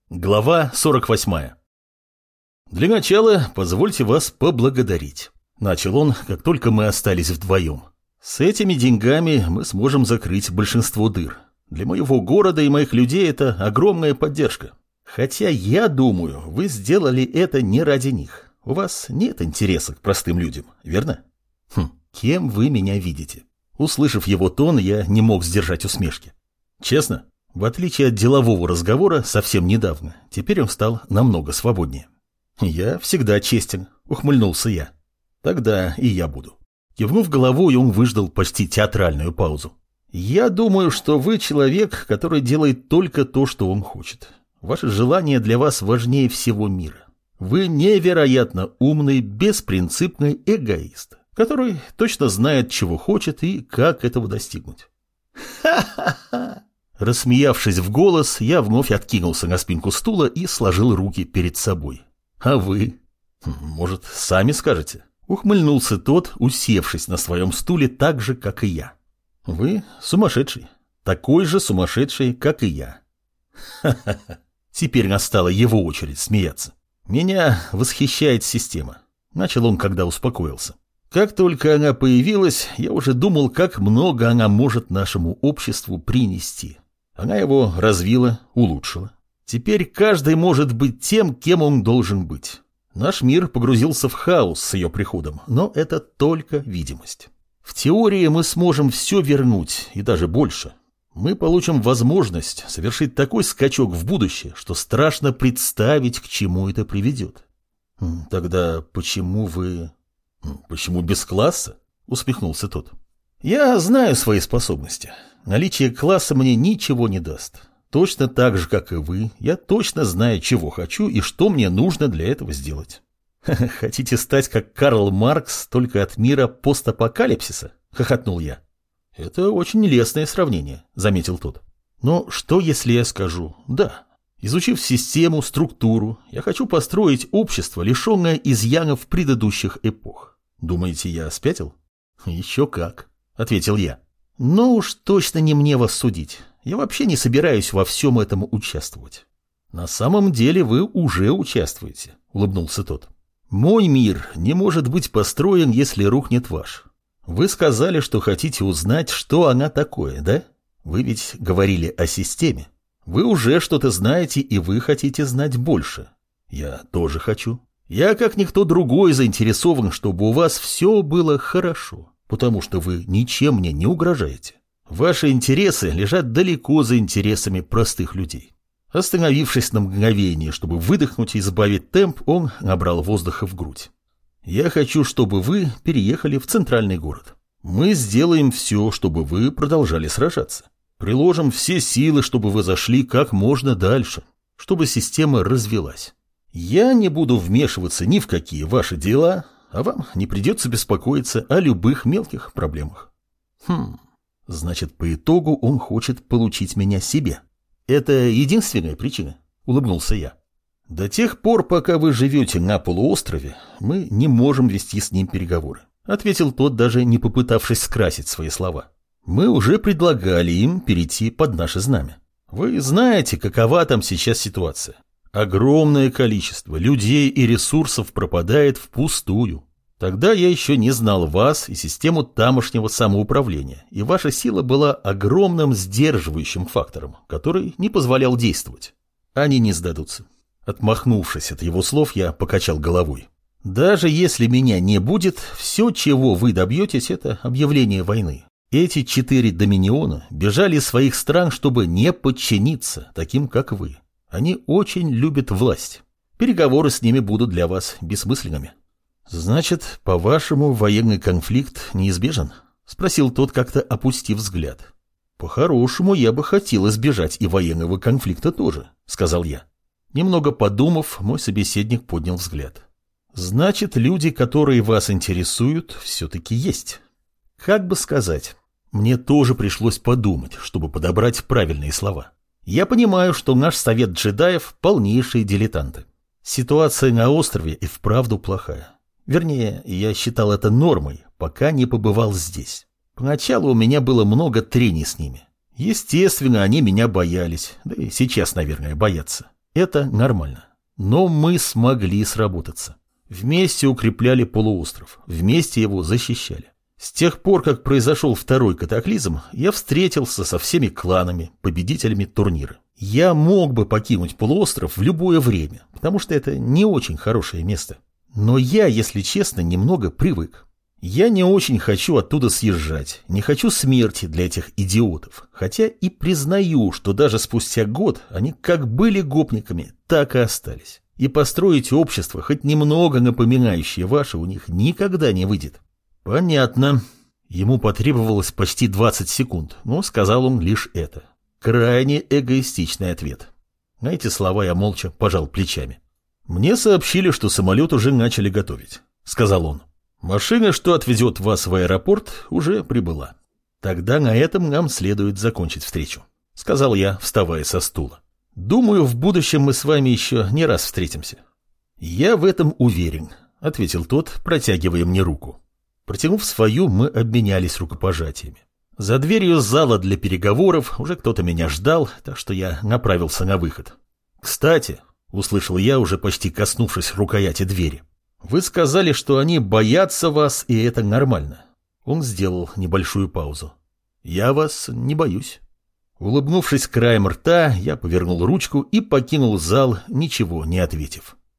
Глава 48. «Для начала позвольте вас поблагодарить», — начал он, как только мы остались вдвоем. «С этими деньгами мы сможем закрыть большинство дыр. Для моего города и моих людей это огромная поддержка. Хотя я думаю, вы сделали это не ради них. У вас нет интереса к простым людям, верно? Кем вы меня видите?» Услышав его тон, я не мог сдержать усмешки. Честно? В отличие от делового разговора совсем недавно, теперь он стал намного свободнее. «Я всегда честен», — ухмыльнулся я. «Тогда и я буду». Кивнув головой, он выждал почти театральную паузу. «Я думаю, что вы человек, который делает только то, что он хочет. Ваше желание для вас важнее всего мира. Вы невероятно умный, беспринципный эгоист, который точно знает, чего хочет и как этого достигнуть». «Ха-ха-ха!» Рассмеявшись в голос, я вновь откинулся на спинку стула и сложил руки перед собой. «А вы? Может, сами скажете?» Ухмыльнулся тот, усевшись на своем стуле так же, как и я. «Вы сумасшедший. Такой же сумасшедший, как и я». «Ха-ха-ха». Теперь настала его очередь смеяться. «Меня восхищает система», — начал он, когда успокоился. «Как только она появилась, я уже думал, как много она может нашему обществу принести. Она его развила, улучшила. Теперь каждый может быть тем, кем он должен быть. Наш мир погрузился в хаос с ее приходом, но это только видимость. В теории мы сможем все вернуть, и даже больше. Мы получим возможность совершить такой скачок в будущее, что страшно представить, к чему это приведет». «Тогда почему вы...» «Почему без класса?» — усмехнулся тот. «Я знаю свои способности. Наличие класса мне ничего не даст. Точно так же, как и вы, я точно знаю, чего хочу и что мне нужно для этого сделать». «Хотите стать как Карл Маркс, только от мира постапокалипсиса?» — хохотнул я. «Это очень лестное сравнение», — заметил тот. «Но что, если я скажу «да»? Изучив систему, структуру, я хочу построить общество, лишенное изъянов предыдущих эпох. Думаете, я спятил?» «Еще как», — ответил я. «Но уж точно не мне вас судить. Я вообще не собираюсь во всем этом участвовать». «На самом деле вы уже участвуете», — улыбнулся тот. «Мой мир не может быть построен, если рухнет ваш. Вы сказали, что хотите узнать, что она такое, да? Вы ведь говорили о системе. Вы уже что-то знаете, и вы хотите знать больше. Я тоже хочу. Я, как никто другой, заинтересован, чтобы у вас все было хорошо, потому что вы ничем мне не угрожаете. Ваши интересы лежат далеко за интересами простых людей». Остановившись на мгновение, чтобы выдохнуть и сбавить темп, он набрал воздуха в грудь. «Я хочу, чтобы вы переехали в центральный город. Мы сделаем все, чтобы вы продолжали сражаться. Приложим все силы, чтобы вы зашли как можно дальше, чтобы система развилась. Я не буду вмешиваться ни в какие ваши дела, а вам не придется беспокоиться о любых мелких проблемах». Значит, по итогу он хочет получить меня себе. «Это единственная причина?» — улыбнулся я. «До тех пор, пока вы живете на полуострове, мы не можем вести с ним переговоры», — ответил тот, даже не попытавшись скрасить свои слова. «Мы уже предлагали им перейти под наше знамя. Вы знаете, какова там сейчас ситуация. Огромное количество людей и ресурсов пропадает впустую. Тогда я еще не знал вас и систему тамошнего самоуправления, и ваша сила была огромным сдерживающим фактором, который не позволял действовать. Они не сдадутся». Отмахнувшись от его слов, я покачал головой. «Даже если меня не будет, все, чего вы добьетесь, это объявление войны. Эти 4 доминиона бежали из своих стран, чтобы не подчиниться таким, как вы. Они очень любят власть. Переговоры с ними будут для вас бессмысленными». «Значит, по-вашему, военный конфликт неизбежен?» — спросил тот, как-то опустив взгляд. «По-хорошему, я бы хотел избежать и военного конфликта тоже», — сказал я. Немного подумав, мой собеседник поднял взгляд. «Значит, люди, которые вас интересуют, все-таки есть. Как бы сказать, мне тоже пришлось подумать, чтобы подобрать правильные слова. Я понимаю, что наш совет джедаев – полнейшие дилетанты. Ситуация на острове и вправду плохая. Вернее, я считал это нормой, пока не побывал здесь. Поначалу у меня было много трений с ними. Естественно, они меня боялись, да и сейчас, наверное, боятся. Это нормально. Но мы смогли сработаться. Вместе укрепляли полуостров, вместе его защищали. С тех пор, как произошел второй катаклизм, я встретился со всеми кланами, победителями турнира. Я мог бы покинуть полуостров в любое время, потому что это не очень хорошее место. Но я, если честно, немного привык. Я не очень хочу оттуда съезжать, не хочу смерти для этих идиотов, хотя и признаю, что даже спустя год они как были гопниками, так и остались. И построить общество, хоть немного напоминающее ваше, у них никогда не выйдет. Понятно. Ему потребовалось почти 20 секунд, но сказал он лишь это. Крайне эгоистичный ответ. На эти слова я молча пожал плечами. «Мне сообщили, что самолет уже начали готовить», — сказал он. «Машина, что отвезет вас в аэропорт, уже прибыла. Тогда на этом нам следует закончить встречу», — сказал я, вставая со стула. «Думаю, в будущем мы с вами еще не раз встретимся». «Я в этом уверен», — ответил тот, протягивая мне руку. Протянув свою, мы обменялись рукопожатиями. За дверью зала для переговоров уже кто-то меня ждал, так что я направился на выход. «Кстати», — услышал я, уже почти коснувшись рукояти двери, — «вы сказали, что они боятся вас, и это нормально». Он сделал небольшую паузу. «Я вас не боюсь». Улыбнувшись краем рта, я повернул ручку и покинул зал, ничего не ответив.